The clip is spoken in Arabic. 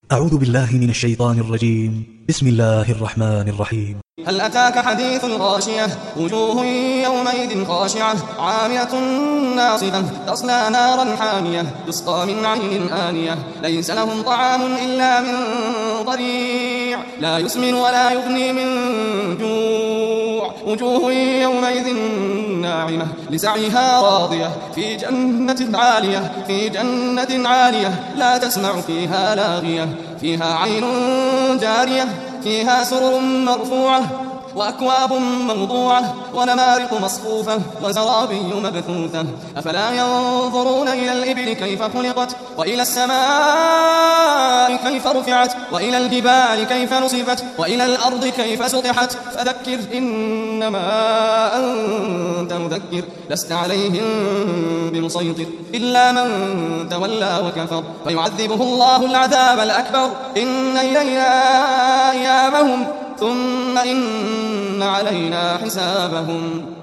أعوذ بالله من الشيطان الرجيم. بسم الله الرحمن الرحيم. هل أتاك حديث الغاشية وجوه يومئذ خاشعة عاملة ناصبة تصلى نارا حامية تسقى من عين آنية ليس لهم طعام إلا من ضريع لا يسمن ولا يغني من جوع وجوه يومئذ ناعمة لسعيها راضية في جنة عالية لا تسمع فيها لاغية فيها عين جارية فيها سرر مرفوعة وأكواب موضوعة ونمارق مصفوفة وزرابي مبثوثة أفلا ينظرون إلى الإبل كيف خلقت وإلى السماء كيف رفعت وإلى الجبال كيف نصفت وإلى الأرض كيف سطحت فذكر إنما أنت مذكر لست عليهم بمسيطر إلا من تولى وكفر فيعذبه الله العذاب الأكبر إن إلينا إيابهم ثم إن علينا حسابهم.